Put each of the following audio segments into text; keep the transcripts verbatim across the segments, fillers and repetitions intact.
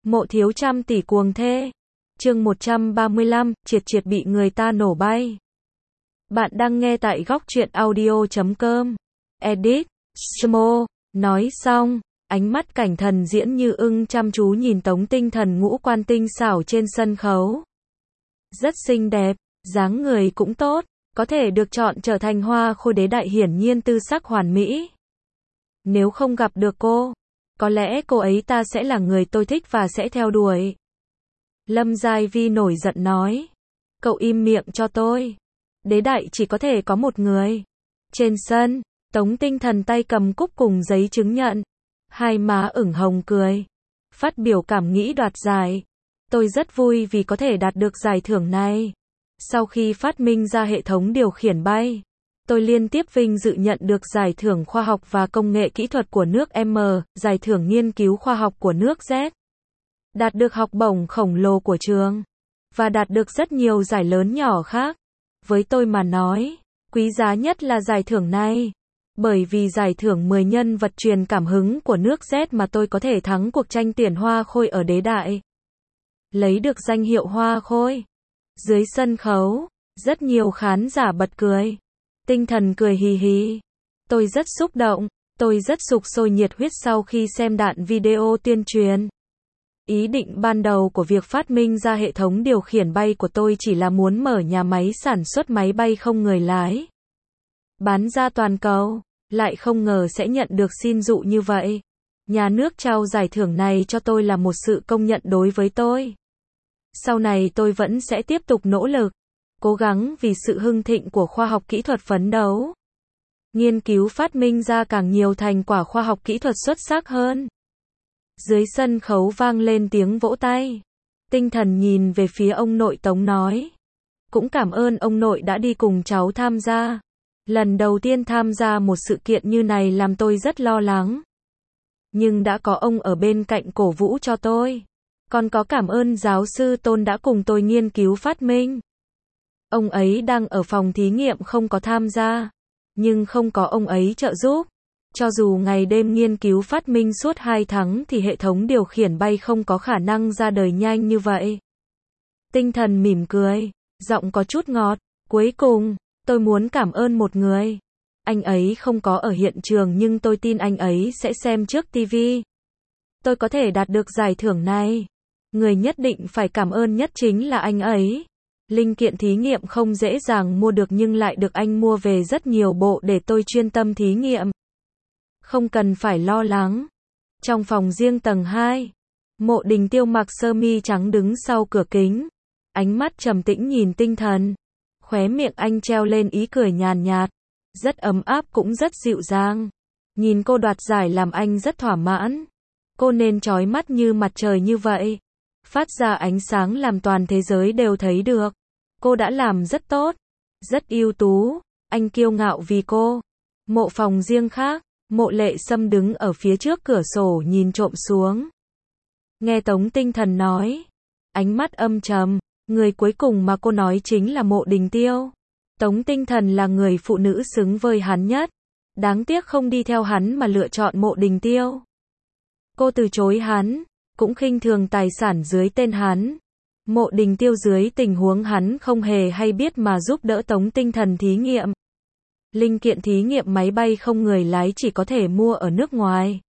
Mộ thiếu trăm tỷ cuồng thê. Chương một trăm ba mươi lăm, triệt triệt bị người ta nổ bay. Bạn đang nghe tại góc truyện audio chấm com. Edit, Smo, nói xong, ánh mắt cảnh thần diễn như ưng chăm chú nhìn Tống Tinh Thần ngũ quan tinh xảo trên sân khấu. Rất xinh đẹp, dáng người cũng tốt, có thể được chọn trở thành hoa khôi đế đại hiển nhiên tư sắc hoàn mỹ. Nếu không gặp được cô, có lẽ cô ấy ta sẽ là người tôi thích và sẽ theo đuổi. Lâm Giai Vi nổi giận nói. Cậu im miệng cho tôi. Đế đại chỉ có thể có một người. Trên sân, Tống Tinh Thần tay cầm cúp cùng giấy chứng nhận. Hai má ửng hồng cười. Phát biểu cảm nghĩ đoạt giải. Tôi rất vui vì có thể đạt được giải thưởng này. Sau khi phát minh ra hệ thống điều khiển bay, tôi liên tiếp vinh dự nhận được giải thưởng khoa học và công nghệ kỹ thuật của nước M, giải thưởng nghiên cứu khoa học của nước Z. Đạt được học bổng khổng lồ của trường. Và đạt được rất nhiều giải lớn nhỏ khác. Với tôi mà nói, quý giá nhất là giải thưởng này. Bởi vì giải thưởng mười nhân vật truyền cảm hứng của nước Z mà tôi có thể thắng cuộc tranh tuyển hoa khôi ở đế đại. Lấy được danh hiệu hoa khôi. Dưới sân khấu, rất nhiều khán giả bật cười. Tinh Thần cười hì hì. Tôi rất xúc động, tôi rất sục sôi nhiệt huyết sau khi xem đoạn video tuyên truyền. Ý định ban đầu của việc phát minh ra hệ thống điều khiển bay của tôi chỉ là muốn mở nhà máy sản xuất máy bay không người lái. Bán ra toàn cầu, lại không ngờ sẽ nhận được xin dụ như vậy. Nhà nước trao giải thưởng này cho tôi là một sự công nhận đối với tôi. Sau này tôi vẫn sẽ tiếp tục nỗ lực, cố gắng vì sự hưng thịnh của khoa học kỹ thuật phấn đấu. Nghiên cứu phát minh ra càng nhiều thành quả khoa học kỹ thuật xuất sắc hơn. Dưới sân khấu vang lên tiếng vỗ tay. Tinh Thần nhìn về phía ông nội Tống nói. Cũng cảm ơn ông nội đã đi cùng cháu tham gia. Lần đầu tiên tham gia một sự kiện như này làm tôi rất lo lắng. Nhưng đã có ông ở bên cạnh cổ vũ cho tôi. Còn có cảm ơn giáo sư Tôn đã cùng tôi nghiên cứu phát minh. Ông ấy đang ở phòng thí nghiệm không có tham gia. Nhưng không có ông ấy trợ giúp. Cho dù ngày đêm nghiên cứu phát minh suốt hai tháng thì hệ thống điều khiển bay không có khả năng ra đời nhanh như vậy. Tinh Thần mỉm cười, giọng có chút ngọt. Cuối cùng, tôi muốn cảm ơn một người. Anh ấy không có ở hiện trường nhưng tôi tin anh ấy sẽ xem trước ti vi. Tôi có thể đạt được giải thưởng này. Người nhất định phải cảm ơn nhất chính là anh ấy. Linh kiện thí nghiệm không dễ dàng mua được nhưng lại được anh mua về rất nhiều bộ để tôi chuyên tâm thí nghiệm. Không cần phải lo lắng. Trong phòng riêng tầng hai, Mộ Đình Tiêu mặc sơ mi trắng đứng sau cửa kính. Ánh mắt trầm tĩnh nhìn Tinh Thần. Khóe miệng anh treo lên ý cười nhàn nhạt. Rất ấm áp cũng rất dịu dàng. Nhìn cô đoạt giải làm anh rất thỏa mãn. Cô nên chói mắt như mặt trời như vậy. Phát ra ánh sáng làm toàn thế giới đều thấy được. Cô đã làm rất tốt. Rất ưu tú. Anh kiêu ngạo vì cô. Mộ phòng riêng khác. Mộ Lệ Sâm đứng ở phía trước cửa sổ nhìn trộm xuống. Nghe Tống Tinh Thần nói. Ánh mắt âm trầm. Người cuối cùng mà cô nói chính là Mộ Đình Tiêu. Tống Tinh Thần là người phụ nữ xứng với hắn nhất. Đáng tiếc không đi theo hắn mà lựa chọn Mộ Đình Tiêu. Cô từ chối hắn. Cũng khinh thường tài sản dưới tên hắn. Mộ Đình Tiêu dưới tình huống hắn không hề hay biết mà giúp đỡ Tống Tinh Thần thí nghiệm. Linh kiện thí nghiệm máy bay không người lái chỉ có thể mua ở nước ngoài.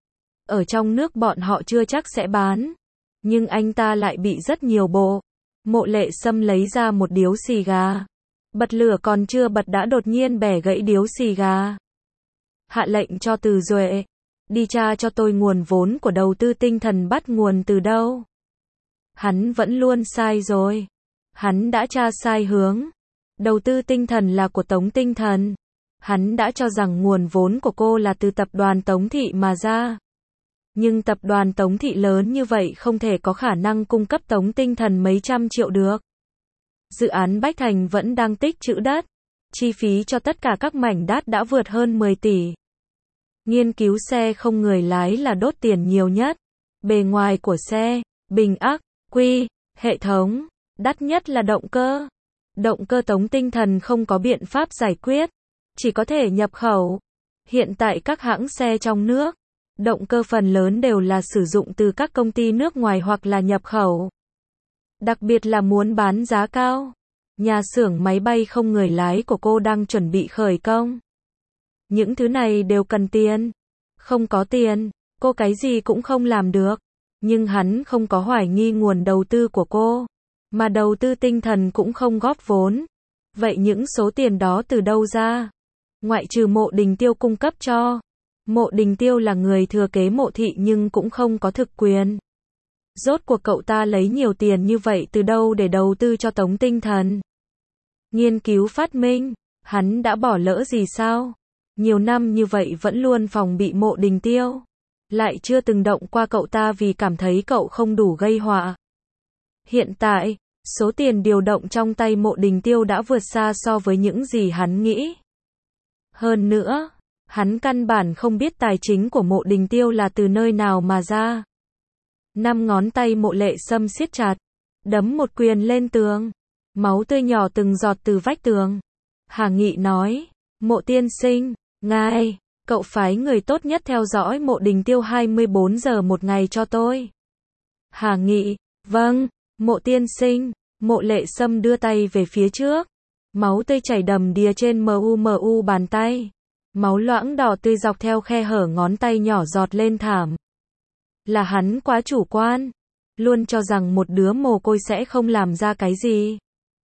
Ở trong nước bọn họ chưa chắc sẽ bán. Nhưng anh ta lại bị rất nhiều bộ. Mộ Lệ Sâm lấy ra một điếu xì gà. Bật lửa còn chưa bật đã đột nhiên bẻ gãy điếu xì gà. Hạ lệnh cho Từ Duệ. Đi tra cho tôi nguồn vốn của đầu tư Tinh Thần bắt nguồn từ đâu. Hắn vẫn luôn sai rồi. Hắn đã tra sai hướng. Đầu tư Tinh Thần là của Tống Tinh Thần. Hắn đã cho rằng nguồn vốn của cô là từ tập đoàn Tống Thị mà ra. Nhưng tập đoàn Tống Thị lớn như vậy không thể có khả năng cung cấp Tống Tinh Thần mấy trăm triệu được. Dự án Bách Thành vẫn đang tích trữ đất. Chi phí cho tất cả các mảnh đất đã vượt hơn mười tỷ. Nghiên cứu xe không người lái là đốt tiền nhiều nhất. Bề ngoài của xe, bình ắc, quy, hệ thống, đắt nhất là động cơ. Động cơ Tống Tinh Thần không có biện pháp giải quyết. Chỉ có thể nhập khẩu. Hiện tại các hãng xe trong nước Động cơ phần lớn đều là sử dụng từ các công ty nước ngoài hoặc là nhập khẩu. Đặc biệt là muốn bán giá cao. Nhà xưởng máy bay không người lái của cô đang chuẩn bị khởi công. Những thứ này đều cần tiền. Không có tiền, cô cái gì cũng không làm được. Nhưng hắn không có hoài nghi nguồn đầu tư của cô. Mà đầu tư tinh thần cũng không góp vốn. Vậy những số tiền đó từ đâu ra? Ngoại trừ Mộ Đình Tiêu cung cấp cho. Mộ Đình Tiêu là người thừa kế Mộ Thị nhưng cũng không có thực quyền. Rốt cuộc cậu ta lấy nhiều tiền như vậy từ đâu để đầu tư cho Tống Tinh Thần? Nghiên cứu phát minh, hắn đã bỏ lỡ gì sao? Nhiều năm như vậy vẫn luôn phòng bị Mộ Đình Tiêu. Lại chưa từng động qua cậu ta vì cảm thấy cậu không đủ gây họa. Hiện tại, số tiền điều động trong tay Mộ Đình Tiêu đã vượt xa so với những gì hắn nghĩ. Hơn nữa, hắn căn bản không biết tài chính của Mộ Đình Tiêu là từ nơi nào mà ra. Năm ngón tay Mộ Lệ Sâm siết chặt, đấm một quyền lên tường. Máu tươi nhỏ từng giọt từ vách tường. Hà Nghị nói, Mộ tiên sinh, ngài, cậu phái người tốt nhất theo dõi Mộ Đình Tiêu hai mươi bốn giờ một ngày cho tôi. Hà Nghị, vâng, Mộ tiên sinh. Mộ Lệ Sâm đưa tay về phía trước. Máu tươi chảy đầm đìa trên mu mu bàn tay. Máu loãng đỏ tươi dọc theo khe hở ngón tay nhỏ giọt lên thảm. Là hắn quá chủ quan. Luôn cho rằng một đứa mồ côi sẽ không làm ra cái gì.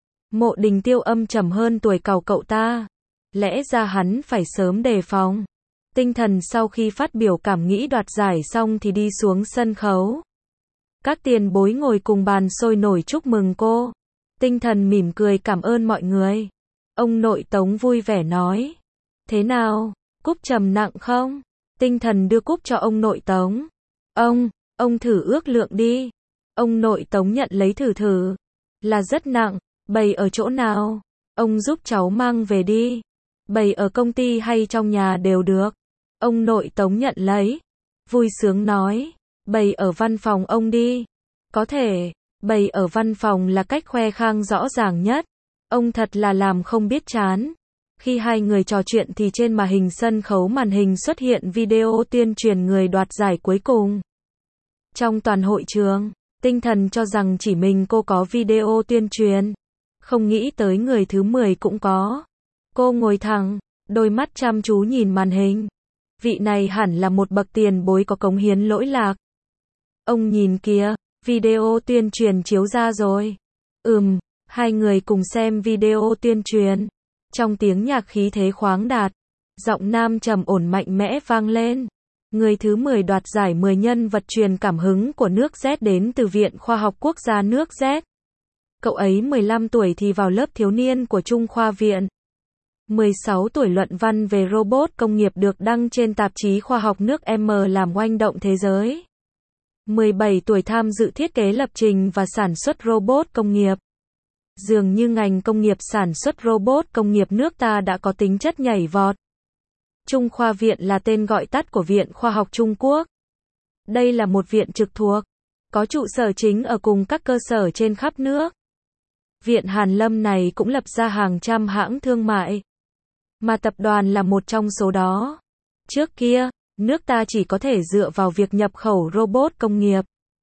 Mộ Đình Tiêu âm trầm hơn tuổi cào cậu ta. Lẽ ra hắn phải sớm đề phòng. Tinh Thần sau khi phát biểu cảm nghĩ đoạt giải xong thì đi xuống sân khấu. Các tiền bối ngồi cùng bàn sôi nổi chúc mừng cô. Tinh Thần mỉm cười cảm ơn mọi người. Ông nội Tống vui vẻ nói. Thế nào, cúp trầm nặng không? Tinh Thần đưa cúp cho ông nội Tống. Ông, ông thử ước lượng đi. Ông nội Tống nhận lấy thử thử. Là rất nặng, bày ở chỗ nào? Ông giúp cháu mang về đi. Bày ở công ty hay trong nhà đều được. Ông nội Tống nhận lấy. Vui sướng nói. Bày ở văn phòng ông đi. Có thể, bày ở văn phòng là cách khoe khang rõ ràng nhất. Ông thật là làm không biết chán. Khi hai người trò chuyện thì trên màn hình sân khấu màn hình xuất hiện video tuyên truyền người đoạt giải cuối cùng. Trong toàn hội trường, Tinh Thần cho rằng chỉ mình cô có video tuyên truyền. Không nghĩ tới người thứ mười cũng có. Cô ngồi thẳng, đôi mắt chăm chú nhìn màn hình. Vị này hẳn là một bậc tiền bối có cống hiến lỗi lạc. Ông nhìn kìa, video tuyên truyền chiếu ra rồi. Ừm, hai người cùng xem video tuyên truyền. Trong tiếng nhạc khí thế khoáng đạt, giọng nam trầm ổn mạnh mẽ vang lên. Người thứ mười đoạt giải mười nhân vật truyền cảm hứng của nước Z đến từ Viện Khoa học Quốc gia nước Z. Cậu ấy mười lăm tuổi thì vào lớp thiếu niên của Trung khoa viện. mười sáu tuổi luận văn về robot công nghiệp được đăng trên tạp chí khoa học nước M làm oanh động thế giới. mười bảy tuổi tham dự thiết kế lập trình và sản xuất robot công nghiệp. Dường như ngành công nghiệp sản xuất robot công nghiệp nước ta đã có tính chất nhảy vọt. Trung khoa viện là tên gọi tắt của Viện Khoa học Trung Quốc. Đây là một viện trực thuộc, có trụ sở chính ở cùng các cơ sở trên khắp nước. Viện Hàn Lâm này cũng lập ra hàng trăm hãng thương mại, mà tập đoàn là một trong số đó. Trước kia, nước ta chỉ có thể dựa vào việc nhập khẩu robot công nghiệp.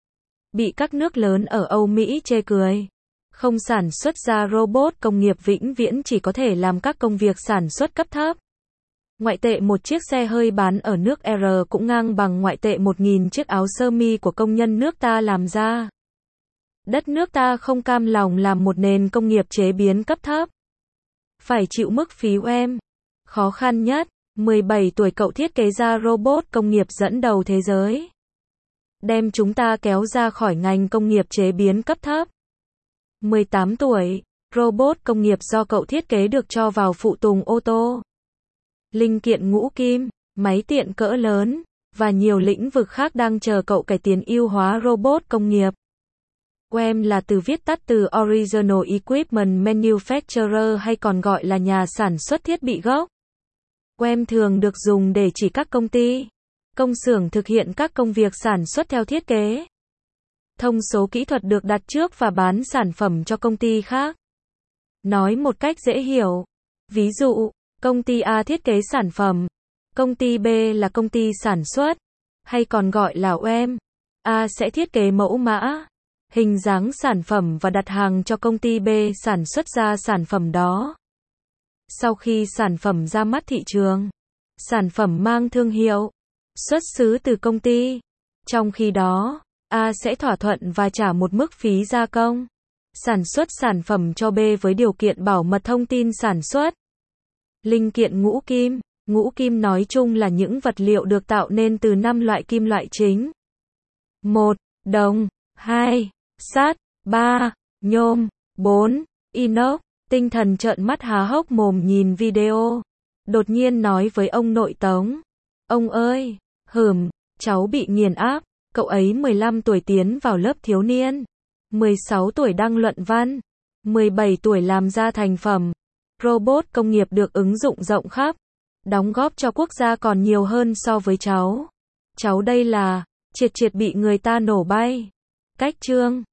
Bị các nước lớn ở Âu Mỹ chê cười. Không sản xuất ra robot công nghiệp vĩnh viễn chỉ có thể làm các công việc sản xuất cấp thấp. Ngoại tệ một chiếc xe hơi bán ở nước R cũng ngang bằng ngoại tệ một nghìn chiếc áo sơ mi của công nhân nước ta làm ra. Đất nước ta không cam lòng làm một nền công nghiệp chế biến cấp thấp. Phải chịu mức phí u em. Khó khăn nhất, mười bảy tuổi cậu thiết kế ra robot công nghiệp dẫn đầu thế giới. Đem chúng ta kéo ra khỏi ngành công nghiệp chế biến cấp thấp. mười tám tuổi, robot công nghiệp do cậu thiết kế được cho vào phụ tùng ô tô. Linh kiện ngũ kim, máy tiện cỡ lớn, và nhiều lĩnh vực khác đang chờ cậu cải tiến ưu hóa robot công nghiệp. o e em là từ viết tắt từ Original Equipment Manufacturer hay còn gọi là nhà sản xuất thiết bị gốc. o e em thường được dùng để chỉ các công ty, công xưởng thực hiện các công việc sản xuất theo thiết kế. Thông số kỹ thuật được đặt trước và bán sản phẩm cho công ty khác. Nói một cách dễ hiểu. Ví dụ, công ty A thiết kế sản phẩm, công ty B là công ty sản xuất. hay còn gọi là o e em. A sẽ thiết kế mẫu mã, hình dáng sản phẩm và đặt hàng cho công ty B sản xuất ra sản phẩm đó. Sau khi sản phẩm ra mắt thị trường, sản phẩm mang thương hiệu, xuất xứ từ công ty. Trong khi đó, A sẽ thỏa thuận và trả một mức phí gia công, sản xuất sản phẩm cho B với điều kiện bảo mật thông tin sản xuất. Linh kiện ngũ kim. Ngũ kim nói chung là những vật liệu được tạo nên từ năm loại kim loại chính. một. Đồng. hai. Sắt. ba. Nhôm. bốn. Inox. Tinh thần trợn mắt há hốc mồm nhìn video. Đột nhiên nói với ông nội Tống. Ông ơi, hửm, cháu bị nghiền áp. Cậu ấy mười lăm tuổi tiến vào lớp thiếu niên. mười sáu tuổi đăng luận văn. mười bảy tuổi làm ra thành phẩm. Robot công nghiệp được ứng dụng rộng khắp. Đóng góp cho quốc gia còn nhiều hơn so với cháu. Cháu đây là, triệt triệt bị người ta nổ bay. Cách chương